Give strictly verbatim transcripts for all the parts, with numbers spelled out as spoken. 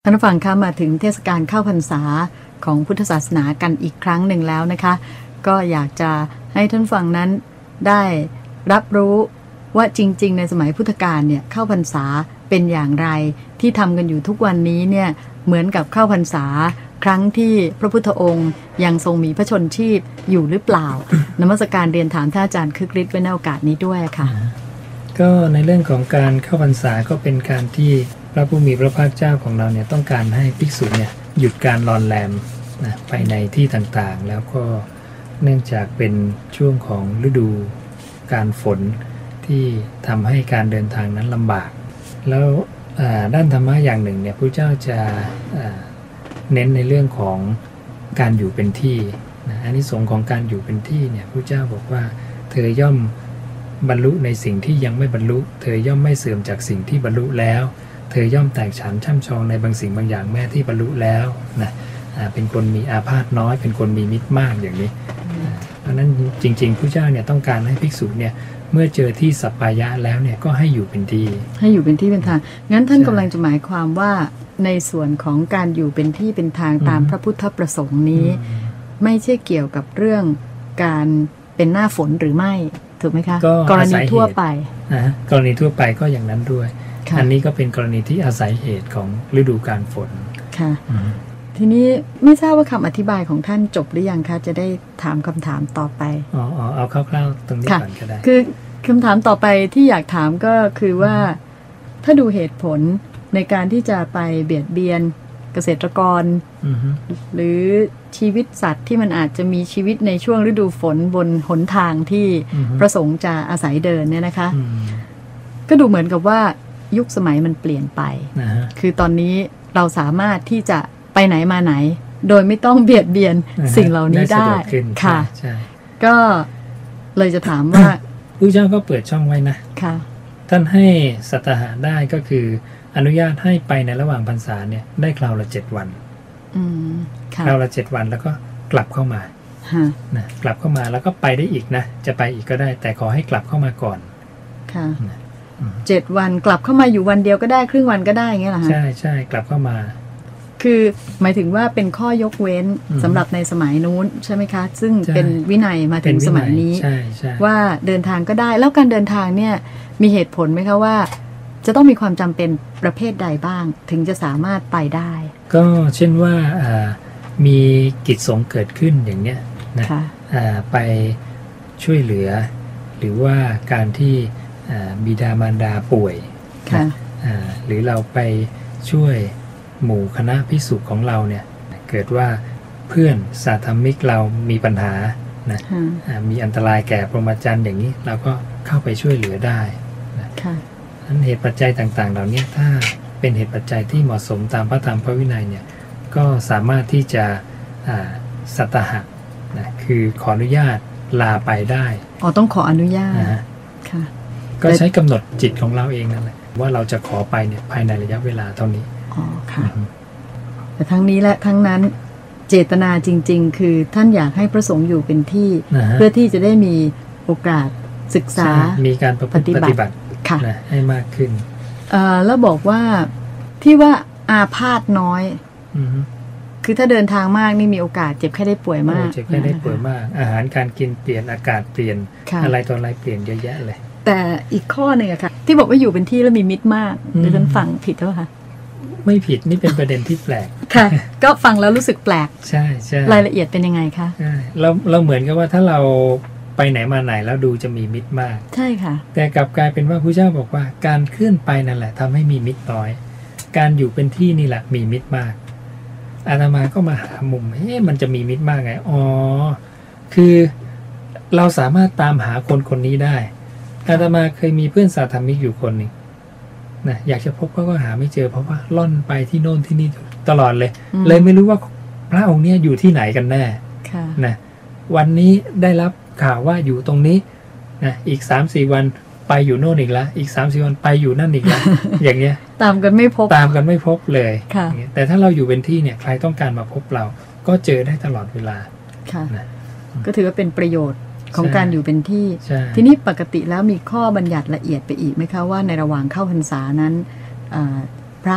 ท่านผู้ฟังคะมาถึงเทศกาลเข้าพรรษาของพุทธศาสนากันอีกครั้งหนึ่งแล้วนะคะก็อยากจะให้ท่านฟังนั้นได้รับรู้ว่าจริงๆในสมัยพุทธกาลเนี่ยเข้าพรรษาเป็นอย่างไรที่ทำกันอยู่ทุกวันนี้เนี่ยเหมือนกับเข้าพรรษาครั้งที่พระพุทธองค์ยังทรงมีพระชนชีพอยู่หรือเปล่า นมัสการเรียนถามท่านอาจารย์คึกฤทธิ์ไว้ในโอกาสนี้ด้วยค่ะก็ในเรื่องของการเข้าพรรษาก็เป็นการที่พระผู้มีพระภาคเจ้าของเราเนี่ยต้องการให้ภิกษุเนี่ยหยุดการรอนแรมนะไปในที่ต่างๆแล้วก็เนื่องจากเป็นช่วงของฤดูการฝนที่ทำให้การเดินทางนั้นลำบากแล้วด้านธรรมะอย่างหนึ่งเนี่ยพระเจ้าจะเน้นในเรื่องของการอยู่เป็นที่นะอานิสงส์ของการอยู่เป็นที่เนี่ยพระเจ้าบอกว่าเธอย่อมบรรลุในสิ่งที่ยังไม่บรรลุเธอย่อมไม่เสื่อมจากสิ่งที่บรรลุแล้วเธอย่อมแตกฉานช่ำชองในบางสิ่งบางอย่างแม้ที่บรรลุแล้วนะเป็นคนมีอาพาธน้อยเป็นคนมีมิตรมากอย่างนี้เพราะนั้นจริงๆพระเจ้าเนี่ยต้องการให้ภิกษุเนี่ยเมื่อเจอที่สัปปายะแล้วเนี่ยก็ให้อยู่เป็นที่ให้อยู่เป็นที่เป็นทางงั้นท่านกำลังจะหมายความว่าในส่วนของการอยู่เป็นที่เป็นทางตามพระพุทธประสงค์นี้ไม่ใช่เกี่ยวกับเรื่องการเป็นหน้าฝนหรือไม่ถูกไหมคะกรณีทั่วไปนะกรณีทั่วไปก็อย่างนั้นด้วยอันนี้ก็เป็นกรณีที่อาศัยเหตุของฤดูกาลฝนค่ะทีนี้ไม่ทราบว่าคำอธิบายของท่านจบหรือยังคะจะได้ถามคำถามต่อไปอ๋อเอาคร่าวๆตรงนี้ก่อนก็ได้คือคำถามต่อไปที่อยากถามก็คือว่าถ้าดูเหตุผลในการที่จะไปเบียดเบียนเกษตรกรหรือชีวิตสัตว์ที่มันอาจจะมีชีวิตในช่วงฤดูฝนบนหนทางที่ประสงค์จะอาศัยเดินเนี่ยนะคะก็ดูเหมือนกับว่ายุคสมัยมันเปลี่ยนไป uh-huh. คือตอนนี้เราสามารถที่จะไปไหนมาไหนโดยไม่ต้องเบียดเบียน uh-huh. สิ่งเหล่านี้ได้ค่ะก็เลยจะถามว่าพระเจ้าก็เปิดช่องไว้นะค่ะท่านให้สัตหะได้ก็คืออนุญาตให้ไปในระหว่างพรรษาเนี่ยได้คราวละเจ็ดวันคราวละเจ็ดวันแล้วก็กลับเข้ามานะกลับเข้ามาแล้วก็ไปได้อีกนะจะไปอีกก็ได้แต่ขอให้กลับเข้ามาก่อนค่ะเจ็ดวันกลับเข้ามาอยู่วันเดียวก็ได้ครึ่งวันก็ได้อย่างเงี้ยเหรอฮะใช่ใช่กลับเข้ามาคือหมายถึงว่าเป็นข้อยกเว้นสำหรับในสมัยนู้นใช่ไหมคะซึ่งเป็นวินัยมาถึงสมัยนี้ว่าเดินทางก็ได้แล้วการเดินทางเนี่ยมีเหตุผลไหมคะว่าจะต้องมีความจำเป็นประเภทใดบ้างถึงจะสามารถไปได้ก็เช่นว่ามีกิจสงฆ์เกิดขึ้นอย่างเนี้ยนะไปช่วยเหลือหรือว่าการที่บิดามารดาป่วยหรือเราไปช่วยหมู่คณะภิกษุของเราเนี่ยเกิดว่าเพื่อนสาธมิกเรามีปัญหานะมีอันตรายแก่พรหมจรรย์อย่างนี้เราก็เข้าไปช่วยเหลือได้นั้นเหตุปัจจัยต่างๆเหล่านี้ถ้าเป็นเหตุปัจจัยที่เหมาะสมตามพระธรรมพระวินัยเนี่ยก็สามารถที่จะสัตหะนะคือขออนุญาตลาไปได้อ๋อต้องขออนุญาตค่ะก็ใช้กำหนดจิตของเราเองนั่นแหละว่าเราจะขอไปเนี่ยภายในระยะเวลาเท่านี้อ๋อค่ะแต่ทั้งนี้และทั้งนั้นเจตนาจริงๆคือท่านอยากให้พระสงฆ์อยู่เป็นที่เพื่อที่จะได้มีโอกาสศึกษามีการปฏิบัตินะให้มากขึ้นแล้วบอกว่าที่ว่าอาพาธน้อยคือถ้าเดินทางมากนี่มีโอกาสเจ็บแค่ได้ป่วยมากเจ็บแค่ได้ป่วยมากอาหารการกินเปลี่ยนอากาศเปลี่ยนอะไรต่ออะไรเปลี่ยนเยอะแยะเลยแต่อีกข้อหนึ่งอะค่ะที่บอกว่าอยู่เป็นที่แล้วมีมิตรมากดิฉันฟังผิดหรือเปล่าคะไม่ผิดนี่เป็นประเด็นที่แปลกค่ะก็ฟังแล้วรู้สึกแปลกใช่ใช่รายละเอียดเป็นยังไงคะใช่เราเราเหมือนกับว่าถ้าเราไปไหนมาไหนแล้วดูจะมีมิตรมากใช่ค่ะแต่กลับกลายเป็นว่าพระเจ้าบอกว่าการเคลื่อนไปนั่นแหละทำให้มีมิตรน้อยการอยู่เป็นที่นี่แหละมีมิตรมากอาตมาก็มาหามุมเฮ้มันจะมีมิตรมากไงอ๋อคือเราสามารถตามหาคนคนนี้ได้อาตมาเคยมีเพื่อนสาธมิกอยู่คนหนึ่งนะอยากจะพบก็หาไม่เจอเพราะว่าล่อนไปที่โน่นที่นี่ตลอดเลยเลยไม่รู้ว่าพระองค์เนี้ยอยู่ที่ไหนกันแน่นะวันนี้ได้รับข่าวว่าอยู่ตรงนี้นะอีก สามสี่ วันไปอยู่โน่นอีกแล้วอีก สามสี่ วันไปอยู่นั่นอีกแล้ว อย่างเงี้ยตามกันไม่พบตามกันไม่พบเลยแต่ถ้าเราอยู่เป็นที่เนี่ยใครต้องการมาพบเราก็เจอได้ตลอดเวลาค่ะนะก็ถือว่าเป็นประโยชน์ของการอยู่เป็นที่ทีนี้ปกติแล้วมีข้อบัญญัติละเอียดไปอีกไหมคะว่าในระหว่างเข้าพรรษานั้นพระ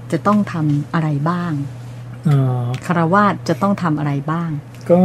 จะต้องทำอะไรบ้างคฤหัสถ์จะต้องทำอะไรบ้างก็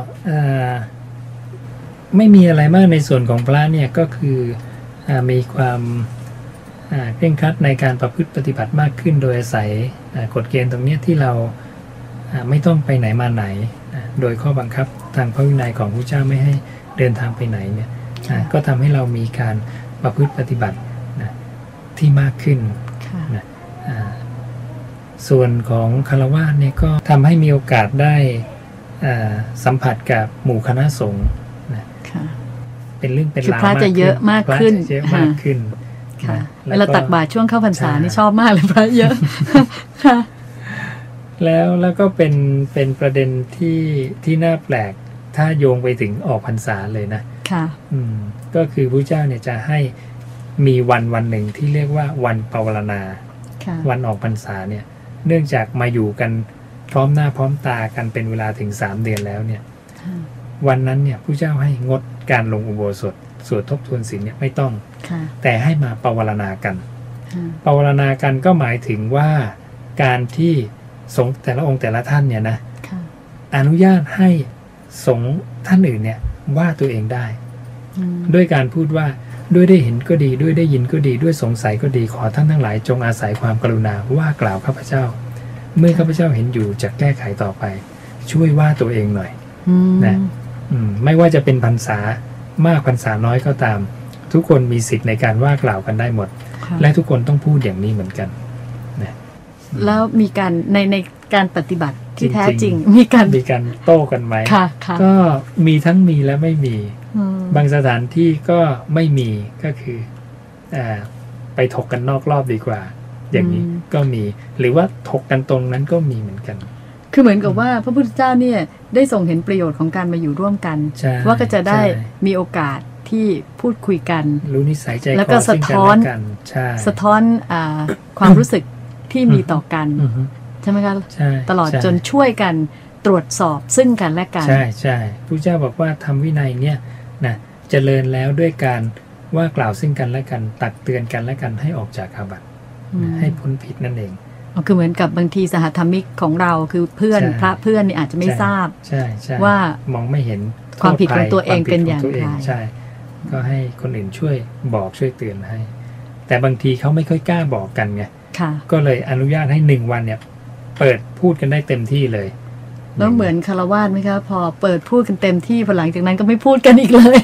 ไม่มีอะไรมากในส่วนของพระเนี่ยก็คืออมีความเคร่งครัดในการประพฤติปฏิบัติมากขึ้นโดยอาศัยกฎเกณฑ์ตรงนี้ที่เราไม่ต้องไปไหนมาไหนโดยข้อบังคับทางพระวินัยของพระเจ้าไม่ให้เดินทางไปไหนเนี่ยก็ทำให้เรามีการประพฤติปฏิบัติที่มากขึ้นนะส่วนของคฤหัสถ์เนี่ยก็ทำให้มีโอกาสได้สัมผัสกับหมู่คณะสงฆ์นะเป็นเรื่องเป็นราวมากขึ้นพระจะเยอะมากขึ้นเยอะมากขึ้นค่ะเวลาตักบาตรช่วงเข้าพรรษานี่ชอบมากเลยพระเยอะค่ะแล้วแล้วก็เป็นเป็นประเด็นที่ที่น่าแปลกถ้าโยงไปถึงออกพรรษาเลยนะค่ะอืมก็คือพระเจ้าเนี่ยจะให้มีวันวันหนึ่งที่เรียกว่าวันปวารณาวันออกพรรษาเนี่ยเนื่องจากมาอยู่กันพร้อมหน้าพร้อมตากันเป็นเวลาถึงสามเดือนแล้วเนี่ยวันนั้นเนี่ยพระเจ้าให้งดการลงอุโบสถสวดทบทวนศีลเนี่ยไม่ต้องแต่ให้มาปวารณากันปวารณากันก็หมายถึงว่าการที่สงฆ์แต่ละองค์แต่ละท่านเนี่ยนะอนุญาตให้สงฆ์ท่านอื่นเนี่ยว่าตัวเองได้ด้วยการพูดว่าด้วยได้เห็นก็ดีด้วยได้ยินก็ดีด้วยสงสัยก็ดีขอท่านทั้งหลายจงอาศัยความกรุณาว่ากล่าวข้าพเจ้าเมื่อข้าพเจ้าเห็นอยู่จะแก้ไขต่อไปช่วยว่าตัวเองหน่อยนะไม่ว่าจะเป็นพรรษามากพรรษาน้อยก็ตามทุกคนมีสิทธิ์ในการว่ากล่าวกันได้หมดและทุกคนต้องพูดอย่างนี้เหมือนกันนะแล้วมีการในในการปฏิบัติที่แท้จริงมีการมีการโต้กันไหมก็มีทั้งมีและไม่มีบางสถานที่ก็ไม่มีก็คืออ่าไปถกกันนอกรอบดีกว่าอย่างนี้ก็มีหรือว่าถกกันตรงนั้นก็มีเหมือนกันคือเหมือนกับว่าพระพุทธเจ้าเนี่ยได้ทรงเห็นประโยชน์ของการมาอยู่ร่วมกันว่าก็จะได้มีโอกาสที่พูดคุยกันรู้นิสัยใจคอแล้วก็สะท้อนสะท้อนอ่าความรู้สึกที่มีต่อกันใช่ไหมคะตลอดจนช่วยกันตรวจสอบซึ่งกันและกันใช่ใช่พระเจ้าบอกว่าทำวินัยเนี่ยนะเจริญแล้วด้วยการว่ากล่าวซึ่งกันและกันตักเตือนกันและกันให้ออกจากอาบัติให้พ้นผิดนั่นเองคือเหมือนกับบางทีสหธรรมิกของเราคือเพื่อนพระเพื่อนนี่อาจจะไม่ทราบว่ามองไม่เห็นความผิดของตัวเองเป็นอย่างไรใช่ก็ให้คนอื่นช่วยบอกช่วยเตือนให้แต่บางทีเขาไม่ค่อยกล้าบอกกันไงก็เลยอนุญาตให้หนึ่งวันเนี่ยเปิดพูดกันได้เต็มที่เลยแล้วเหมือนคฤหัสถ์ไหมคะพอเปิดพูดกันเต็มที่พอหลังจากนั้นก็ไม่พูดกันอีกเลย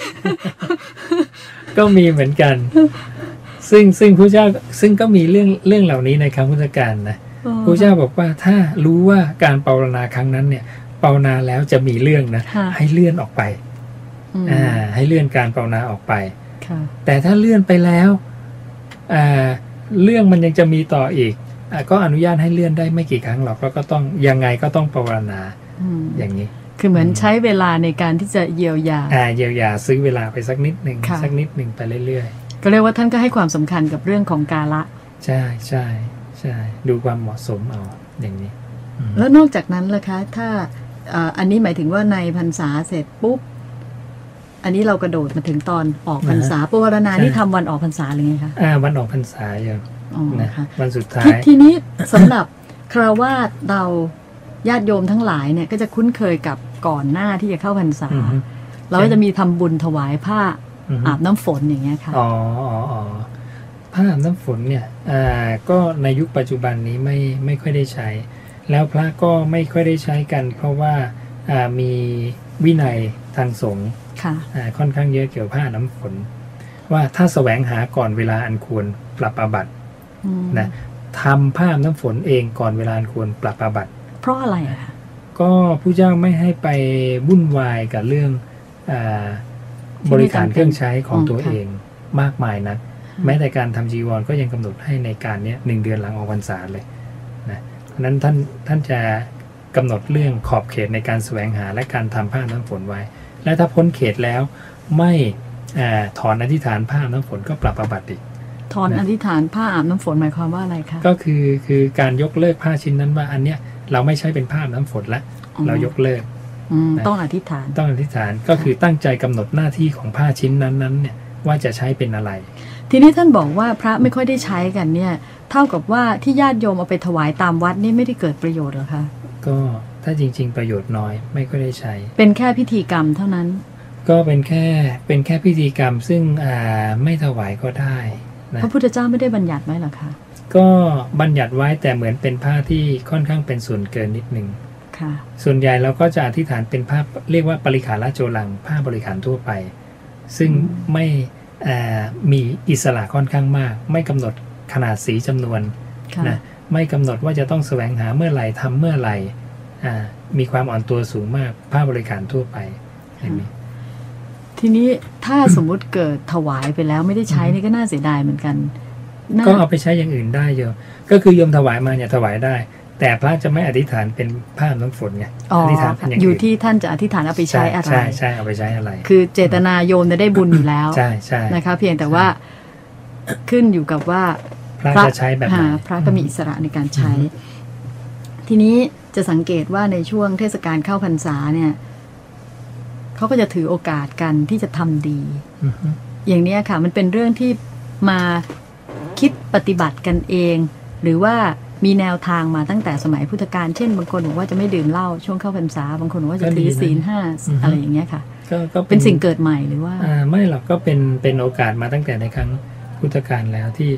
ก็มีเหมือนกันซึ่งซึ่งพระเจ้าซึ่งก็มีเรื่องเรื่องเหล่านี้ในครั้งพุทธกาลนะพระเจ้าบอกว่าถ้ารู้ว่าการปวารณาครั้งนั้นเนี่ยปวารณาแล้วจะมีเรื่องนะให้เลื่อนออกไปอ่าให้เลื่อนการปวารณาออกไปแต่ถ้าเลื่อนไปแล้วอ่าเรื่องมันยังจะมีต่ออีกก็อนุญาตให้เลื่อนได้ไม่กี่ครั้งหรอกแล้วก็ต้องยังไงก็ต้องปวารณาอย่างนี้คือเหมือนใช้เวลาในการที่จะเยียวยาอ่าเยียวยาซื้อเวลาไปสักนิดหนึ่งสักนิดหนึ่งไปเรื่อยๆก็เรียกว่าท่านก็ให้ความสำคัญกับเรื่องของกาละใช่ใช่ใช่ดูความเหมาะสมเอาอย่างนี้แล้วนอกจากนั้นล่ะคะถ้าอันนี้หมายถึงว่าในพรรษาเสร็จปุ๊บอันนี้เรากระโดดมาถึงตอนออกพรรษาปวารณานี่ทำวันออกพรรษาหรือไงคะอ่าวันออกพรรษาอย่างนะคะวันสุดท้ายทีนี้สำหรับคฤหัสถ์เราญาติโยมทั้งหลายเนี่ยก็จะคุ้นเคยกับก่อนหน้าที่จะเข้าพรรษาเราก็จะมีทำบุญถวายผ้าอาบน้ำฝนอย่างเงี้ยค่ะอ๋ออ๋อผ้าอาบน้ำฝนเนี่ยอ่าก็ในยุคปัจจุบันนี้ไม่ไม่ค่อยได้ใช้แล้วพระก็ไม่ค่อยได้ใช้กันเพราะว่าอ่ามีวินัยทางสงฆ์ค่ะอ่าค่อนข้างเยอะเกี่ยวกับผ้าน้ำฝนว่าถ้าแสวงหาก่อนเวลาอันควรปรับอาบัตินะทำผ้าน้ำฝนเองก่อนเวลาอันควรปรับอาบัติเพราะอะไรอะคะก็ผู้เจ้าไม่ให้ไปวุ่นวายกับเรื่องอ่าบริการเครื่องใช้ของตัวเองมากมายนะแม้แต่การทำจีวรก็ยังกำหนดให้ในการนี้หนึ่งเดือนหลังออกพรรษาเลยนะเพราะนั้นท่านท่านจะกำหนดเรื่องขอบเขตในการแสวงหาและการทำผ้าน้ำฝนไว้และถ้าพ้นเขตแล้วไม่ถอนอธิษฐานผ้าน้ำฝนก็ปรับอาบัติอีกถอนอธิษฐานผ้าอาบน้ำฝนหมายความว่าอะไรคะก็คือคือการยกเลิกผ้าชิ้นนั้นว่าอันเนี้ยเราไม่ใช่เป็นผ้าน้ำฝนแล้วเรายกเลิกต้องอธิษฐานต้องอธิษฐานก็คือตั้งใจกำหนดหน้าที่ของผ้าชิ้นนั้นนั้นเนี่ยว่าจะใช้เป็นอะไรทีนี้ท่านบอกว่าพระไม่ค่อยได้ใช้กันเนี่ยเท่ากับว่าที่ญาติโยมเอาไปถวายตามวัดนี่ไม่ได้เกิดประโยชน์หรอคะก็ถ้าจริงๆประโยชน์น้อยไม่ค่อยได้ใช้เป็นแค่พิธีกรรมเท่านั้นก็เป็นแค่เป็นแค่พิธีกรรมซึ่งอ่าไม่ถวายก็ได้นะพระพุทธเจ้าไม่ได้บัญญัติไว้หรอคะก็บัญญัติไว้แต่เหมือนเป็นผ้าที่ค่อนข้างเป็นส่วนเกินนิดนึงค่ะส่วนใหญ่เราก็จะอธิษฐานเป็นผ้าเรียกว่าปริขารโจลังผ้าบริขารทั่วไปซึ่งไม่มีอิสระค่อนข้างมากไม่กำหนดขนาดสีจำนวนนะไม่กำหนดว่าจะต้องแสวงหาเมื่อไหร่ทำเมื่อไหร่มีความอ่อนตัวสูงมากผ้าบริขารทั่วไปทีนี้ถ้าสมมุติเกิดถวายไปแล้วไม่ได้ใช้นี่ก็น่าเสียดายเหมือนกันก็เอาไปใช้อย่างอื่นได้โยมก็คือโยมถวายมาเนี่ยถวายได้แต่พระจะไม่อธิษฐานเป็นผ้าน้ำฝนไงอธิษฐานอยู่ที่ท่านจะอธิษฐานเอาไปใช้อะไรใช่ใช่เอาไปใช้อะไรคือเจตนาโยมจะได้บุญอยู่แล้วใช่ใช่นะคะเพียงแต่ว่าขึ้นอยู่กับว่าพระจะใช้แบบไหนพระก็มีอิสระในการใช้ทีนี้จะสังเกตว่าในช่วงเทศกาลเข้าพรรษาเนี่ยเขาก็จะถือโอกาสกันที่จะทำดีอย่างนี้ค่ะมันเป็นเรื่องที่มาคิดปฏิบัติกันเองหรือว่ามีแนวทางมาตั้งแต่สมัยพุทธกาลเช่นบางคนบอกว่าจะไม่ดื่มเหล้าช่วงเข้าพรรษาบางคนบอกว่าจะถือศีลห้าอะไรอย่างเงี้ยค่ะก็เป็นสิ่งเกิดใหม่หรือว่าอ่าไม่หรอกก็เป็นเป็นโอกาสมาตั้งแต่ในครั้งพุทธกาลแล้วที่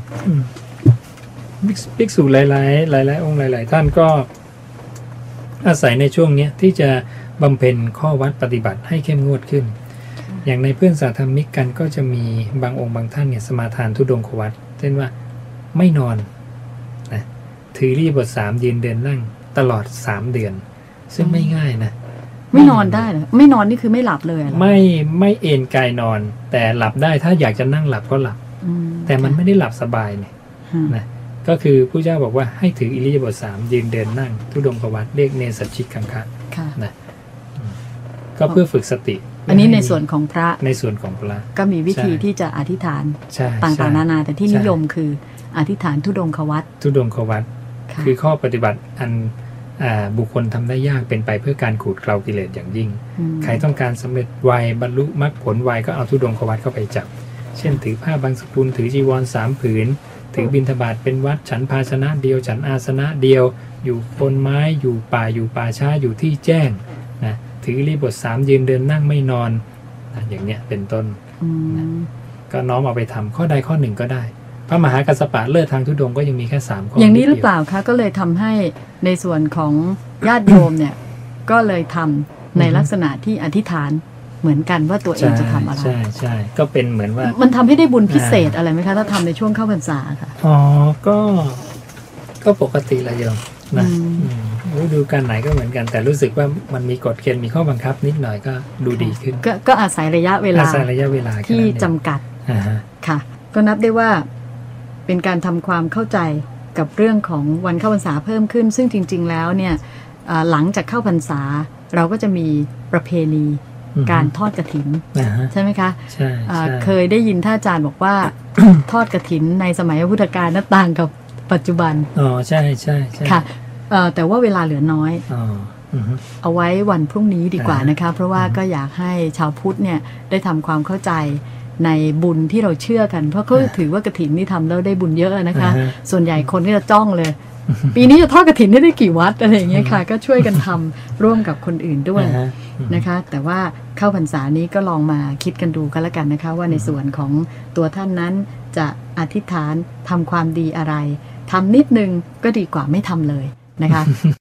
ภิกษุหลายๆหลายๆองค์หลายๆท่านก็อาศัยในช่วงนี้ที่จะบำเพ็ญข้อวัดปฏิบัติให้เข้มงวดขึ้นอย่างในเพื่อนสาธมิกกันก็จะมีบางองค์บางท่านเนี่ยสมาทานธุดงควัตรเช่นว่าไม่นอนนะถือรีบทสามยืนเดินนั่งตลอดสามเดือนซึ่งไม่ง่ายนะไม่นอนได้เหรอไม่นอนนี่คือไม่หลับเลยเหรอไม่ไม่เอนกายนอนแต่หลับได้ถ้าอยากจะนั่งหลับก็หลับแต่มันไม่ได้หลับสบายเนี่ยนะก็คือผู้เจ้าบอกว่าให้ถืออิริยาบถสามยืนเดินนั่งธุดงควัตรเรียกเนสัชชิกังคะนะก็เพื่อฝึกสติอันนี้ในส่วนของพระในส่วนของพระก็มีวิธีที่จะอธิษฐานต่างๆนานาแต่ที่นิยมคืออธิษฐานธุดงควัตรธุดงควัตรคือข้อปฏิบัติอันบุคคลทำได้ยากเป็นไปเพื่อการขูดเกลากิเลสอย่างยิ่งใครต้องการสำเร็จไวบรรลุมรรคผลไวก็เอาธุดงควัตรเข้าไปจับเช่นถือผ้าบางสกุลถือจีวรสามผืนถือบิณฑบาตเป็นวัดฉันภาชนะเดียวฉันอาสนะเดียวอยู่บนไม้อยู่ป่าอยู่ป่าช้าอยู่ที่แจ้งนะถือรีบทสามยืนเดินนั่งไม่นอนนะอย่างเนี้ยเป็นต้นนะก็น้อมเอาไปทำข้อใดข้อหนึ่งก็ได้พระมหากัสสปะเลิศทางธุดงก็ยังมีแค่สามข้ออย่างนี้หรือเปล่าคะก็เลยทำให้ในส่วนของญาติโยมเนี่ยก็เลยทำในลักษณะที่อธิษฐานเหมือนกันว่าตัวเองจะทำอะไรใช่ใช่ก็เป็นเหมือนว่ามันทำให้ได้บุญพิเศษอะไรไหมคะถ้าทำในช่วงเข้าพรรษาค่ะอ๋อก็ก็ปกติละโยมนะฤดูกาลไหนก็เหมือนกันแต่รู้สึกว่ามันมีกฎเกณฑ์มีข้อบังคับนิดหน่อยก็ดูดีขึ้นก็อาศัยระยะเวลาอาศัยระยะเวลาที่จำกัดค่ะก็นับได้ว่าเป็นการทำความเข้าใจกับเรื่องของวันเข้าพรรษาเพิ่มขึ้นซึ่งจริงๆแล้วเนี่ยหลังจากเข้าพรรษาเราก็จะมีประเพณีการทอดกฐินใช่ไหมคะใช่เคยได้ยินท่านอาจารย์บอกว่า ทอดกฐินในสมัยพุทธกาลนั้นต่างกับปัจจุบันอ๋อใช่ใช่ค่ะแต่ว่าเวลาเหลือน้อยเอาไว้วันพรุ่งนี้ดีกว่านะคะเพราะว่าก็อยากให้ชาวพุทธเนี่ยได้ทำความเข้าใจในบุญที่เราเชื่อกันเพราะเขาถือว่ากฐินนี่ทำแล้วได้บุญเยอะนะคะส่วนใหญ่คนก็จะจ้องเลยปีนี้จะทอดกฐินได้กี่วัดอะไรอย่างเงี้ยค่ะก็ช่วยกันทำร่วมกับคนอื่นด้วยนะคะแต่ว่าเข้าพรรษานี้ก็ลองมาคิดกันดูกันแล้วกันนะคะว่าในส่วนของตัวท่านนั้นจะอธิษฐานทำความดีอะไรทำนิดนึงก็ดีกว่าไม่ทำเลยนะคะ